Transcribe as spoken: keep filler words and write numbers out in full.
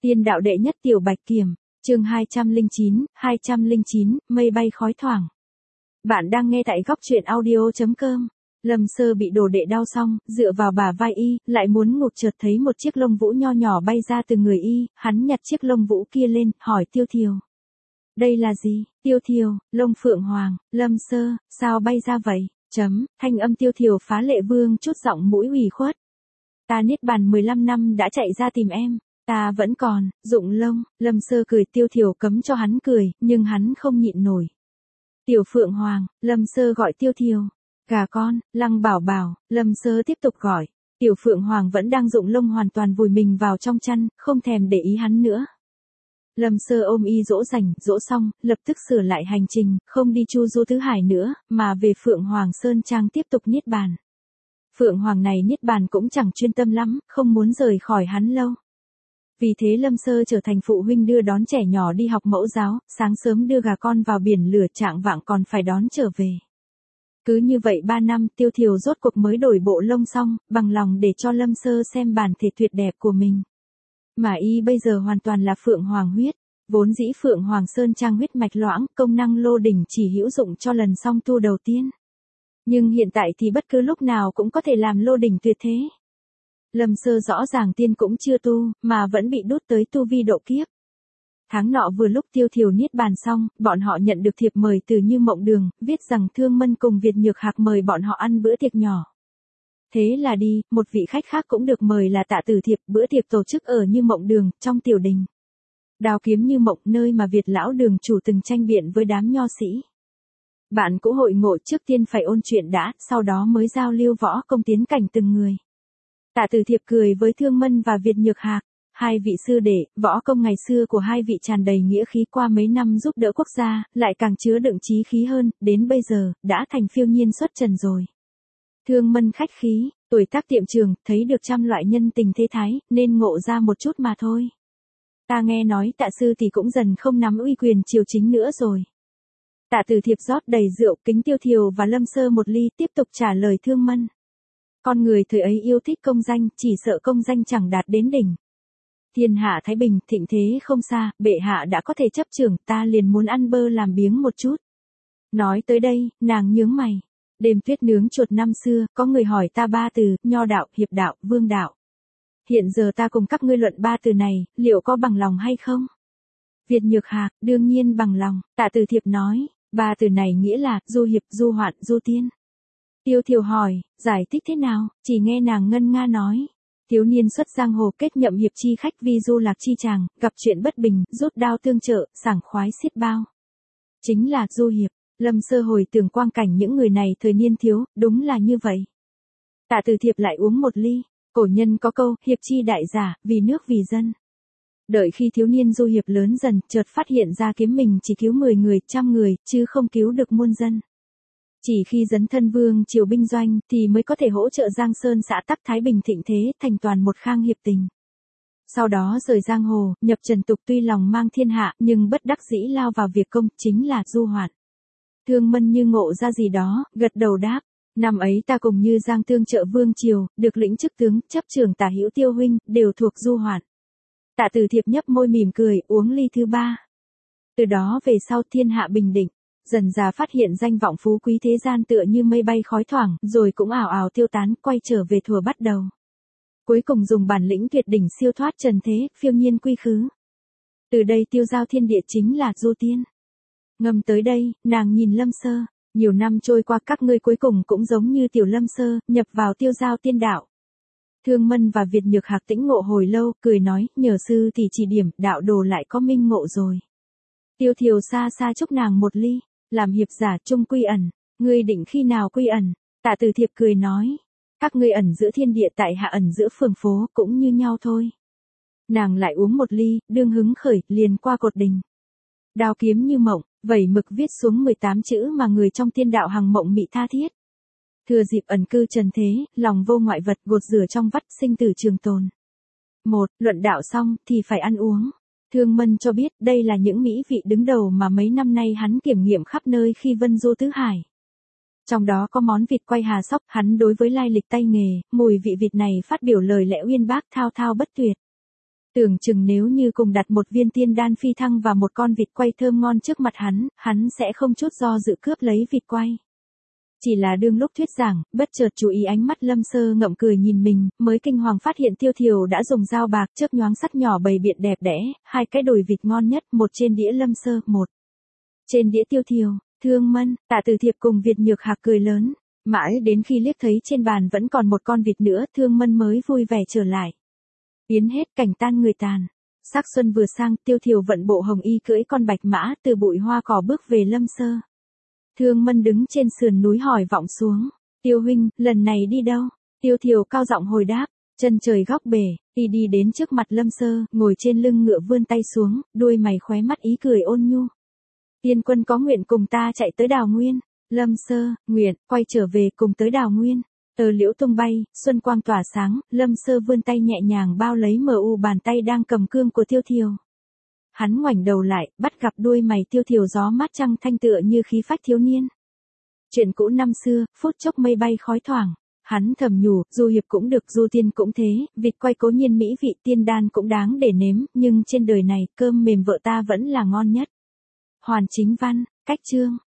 Tiên đạo đệ nhất tiểu bạch kiểm, chương hai trăm lẻ chín, hai trăm lẻ chín, mây bay khói thoảng. Bạn đang nghe tại góc truyện audio chấm com. Lâm Sơ bị đồ đệ đau xong, dựa vào bả vai y, lại muốn ngục chợt thấy một chiếc lông vũ nho nhỏ bay ra từ người y, hắn nhặt chiếc lông vũ kia lên, hỏi Tiêu Thiều. Đây là gì? Tiêu Thiều, lông phượng hoàng. Lâm Sơ, sao bay ra vậy? Chấm, thanh âm Tiêu Thiều phá lệ vương chút giọng mũi ủy khuất. Ta niết bàn mười lăm năm đã chạy ra tìm em. Ta vẫn còn, dụng lông. Lâm Sơ cười. Tiêu Thiều cấm cho hắn cười, nhưng hắn không nhịn nổi. Tiểu Phượng Hoàng. Lâm Sơ gọi Tiêu Thiều. Gà con, Lăng Bảo Bảo. Lâm Sơ tiếp tục gọi. Tiểu Phượng Hoàng vẫn đang dụng lông hoàn toàn vùi mình vào trong chăn, không thèm để ý hắn nữa. Lâm Sơ ôm y dỗ dành, dỗ xong, lập tức sửa lại hành trình, không đi Chu Du Tứ Hải nữa, mà về Phượng Hoàng Sơn Trang tiếp tục niết bàn. Phượng Hoàng này niết bàn cũng chẳng chuyên tâm lắm, không muốn rời khỏi hắn lâu. Vì thế Lâm Sơ trở thành phụ huynh đưa đón trẻ nhỏ đi học mẫu giáo, sáng sớm đưa gà con vào biển lửa, trạng vạng còn phải đón trở về. Cứ như vậy ba năm, Tiêu Thiều rốt cuộc mới đổi bộ lông xong, bằng lòng để cho Lâm Sơ xem bản thể tuyệt đẹp của mình. Mà y bây giờ hoàn toàn là Phượng Hoàng huyết, vốn dĩ Phượng Hoàng Sơn Trang huyết mạch loãng, công năng lô đỉnh chỉ hữu dụng cho lần song tu đầu tiên. Nhưng hiện tại thì bất cứ lúc nào cũng có thể làm lô đỉnh tuyệt thế. Lâm Sơ rõ ràng tiên cũng chưa tu, mà vẫn bị đút tới tu vi độ kiếp. Tháng nọ vừa lúc Tiêu Thiều niết bàn xong, bọn họ nhận được thiệp mời từ Như Mộng Đường, viết rằng Thương Mân cùng Việt Nhược Hạc mời bọn họ ăn bữa tiệc nhỏ. Thế là đi, một vị khách khác cũng được mời là Tạ Tử Thiệp, bữa tiệc tổ chức ở Như Mộng Đường, trong tiểu đình. Đào kiếm Như Mộng, nơi mà Việt lão đường chủ từng tranh biện với đám nho sĩ. Bạn cũ hội ngộ, trước tiên phải ôn chuyện đã, sau đó mới giao lưu võ công tiến cảnh từng người. Tạ Tử Thiệp cười với Thương Mân và Việt Nhược Hạc. Hai vị sư đệ, võ công ngày xưa của hai vị tràn đầy nghĩa khí, qua mấy năm giúp đỡ quốc gia, lại càng chứa đựng chí khí hơn, đến bây giờ, đã thành phiêu nhiên xuất trần rồi. Thương Mân khách khí, tuổi tác tiệm trường, thấy được trăm loại nhân tình thế thái, nên ngộ ra một chút mà thôi. Ta nghe nói Tạ sư thì cũng dần không nắm uy quyền triều chính nữa rồi. Tạ Tử Thiệp rót đầy rượu, kính Tiêu Thiều và Lâm Sơ một ly, tiếp tục trả lời Thương Mân. Con người thời ấy yêu thích công danh, chỉ sợ công danh chẳng đạt đến đỉnh. Thiên hạ thái bình, thịnh thế không xa, bệ hạ đã có thể chấp trưởng, ta liền muốn ăn bơ làm biếng một chút. Nói tới đây, nàng nhướng mày. Đêm tuyết nướng chuột năm xưa, có người hỏi ta ba từ, nho đạo, hiệp đạo, vương đạo. Hiện giờ ta cùng các ngươi luận ba từ này, liệu có bằng lòng hay không? Việt Nhược Hạc, đương nhiên bằng lòng. Tạ Tử Thiệp nói, ba từ này nghĩa là, du hiệp, du hoạn, du tiên. Tiêu Thiều hỏi, giải thích thế nào, chỉ nghe nàng ngân nga nói. Thiếu niên xuất giang hồ, kết nhậm hiệp chi khách, vi du lạc chi chàng, gặp chuyện bất bình, rút đao tương trợ, sảng khoái xiết bao. Chính là du hiệp. Lâm Sơ hồi tưởng quang cảnh những người này thời niên thiếu, đúng là như vậy. Tạ Tử Thiệp lại uống một ly. Cổ nhân có câu, hiệp chi đại giả, vì nước vì dân. Đợi khi thiếu niên du hiệp lớn dần, chợt phát hiện ra kiếm mình chỉ cứu mười người, trăm người, chứ không cứu được muôn dân. Chỉ khi dấn thân vương triều binh doanh, thì mới có thể hỗ trợ Giang Sơn xã tắc thái bình thịnh thế, thành toàn một khang hiệp tình. Sau đó rời giang hồ, nhập trần tục, tuy lòng mang thiên hạ, nhưng bất đắc dĩ lao vào việc công, chính là du hoạn. Thương Mân như ngộ ra gì đó, gật đầu đáp. Năm ấy ta cùng Như Giang tương trợ vương triều, được lĩnh chức tướng, chấp trưởng Tả Hữu Tiêu huynh, đều thuộc du hoạn. Tạ Tử Thiệp nhấp môi mỉm cười, uống ly thứ ba. Từ đó về sau thiên hạ bình định. Dần già phát hiện danh vọng phú quý thế gian tựa như mây bay khói thoảng, rồi cũng ảo ảo tiêu tán, quay trở về thuở bắt đầu. Cuối cùng dùng bản lĩnh tuyệt đỉnh siêu thoát trần thế, phiêu nhiên quy khứ. Từ đây tiêu giao thiên địa chính là du tiên. Ngâm tới đây, nàng nhìn Lâm Sơ, nhiều năm trôi qua các ngươi cuối cùng cũng giống như tiểu Lâm Sơ, nhập vào tiêu giao tiên đạo. Thương Mân và Việt Nhược Hạc tĩnh ngộ hồi lâu, cười nói, nhờ sư thì chỉ điểm, đạo đồ lại có minh ngộ rồi. Tiêu Thiều xa xa chúc nàng một ly. Làm hiệp giả chung quy ẩn, ngươi định khi nào quy ẩn? Tạ Tử Thiệp cười nói, các ngươi ẩn giữa thiên địa, tại hạ ẩn giữa phường phố, cũng như nhau thôi. Nàng lại uống một ly, đương hứng khởi, liền qua cột đình. Đao kiếm Như Mộng, vẩy mực viết xuống mười tám chữ mà người trong tiên đạo hằng mộng mị tha thiết. Thừa dịp ẩn cư trần thế, lòng vô ngoại vật, gột rửa trong vắt, sinh tử trường tồn. Một, luận đạo xong, thì phải ăn uống. Thương Mân cho biết đây là những mỹ vị đứng đầu mà mấy năm nay hắn kiểm nghiệm khắp nơi khi vân du tứ hải. Trong đó có món vịt quay hà sóc, hắn đối với lai lịch tay nghề, mùi vị vịt này phát biểu lời lẽ uyên bác thao thao bất tuyệt. Tưởng chừng nếu như cùng đặt một viên tiên đan phi thăng và một con vịt quay thơm ngon trước mặt hắn, hắn sẽ không chút do dự cướp lấy vịt quay. Chỉ là đương lúc thuyết giảng, bất chợt chú ý ánh mắt Lâm Sơ ngậm cười nhìn mình, mới kinh hoàng phát hiện Tiêu Thiều đã dùng dao bạc chớp nhoáng sắt nhỏ bày biện đẹp đẽ, hai cái đùi vịt ngon nhất, một trên đĩa Lâm Sơ, một trên đĩa Tiêu Thiều. Thương Mân, Tạ Từ Thiệp cùng Việt Nhược Hạc cười lớn, mãi đến khi liếc thấy trên bàn vẫn còn một con vịt nữa, Thương Mân mới vui vẻ trở lại. Biến hết cảnh tan người tàn. Sắc xuân vừa sang, Tiêu Thiều vận bộ hồng y cưỡi con bạch mã từ bụi hoa cỏ bước về Lâm Sơ. Thương Mân đứng trên sườn núi hỏi vọng xuống, Tiêu huynh, lần này đi đâu? Tiêu Thiều cao giọng hồi đáp, chân trời góc bể, y đi đến trước mặt Lâm Sơ, ngồi trên lưng ngựa vươn tay xuống, đuôi mày khóe mắt ý cười ôn nhu. Tiên quân có nguyện cùng ta chạy tới Đào Nguyên? Lâm Sơ, nguyện, quay trở về cùng tới Đào Nguyên. Tờ liễu tung bay, xuân quang tỏa sáng, Lâm Sơ vươn tay nhẹ nhàng bao lấy mờ u bàn tay đang cầm cương của Tiêu Thiều. Hắn ngoảnh đầu lại, bắt gặp đuôi mày Tiêu Thiều gió mát trăng thanh tựa như khí phách thiếu niên. Chuyện cũ năm xưa, phút chốc mây bay khói thoảng. Hắn thầm nhủ, du hiệp cũng được, du tiên cũng thế, vịt quay cố nhiên mỹ vị, tiên đan cũng đáng để nếm, nhưng trên đời này, cơm mềm vợ ta vẫn là ngon nhất. Hoàn Chính Văn, cách chương.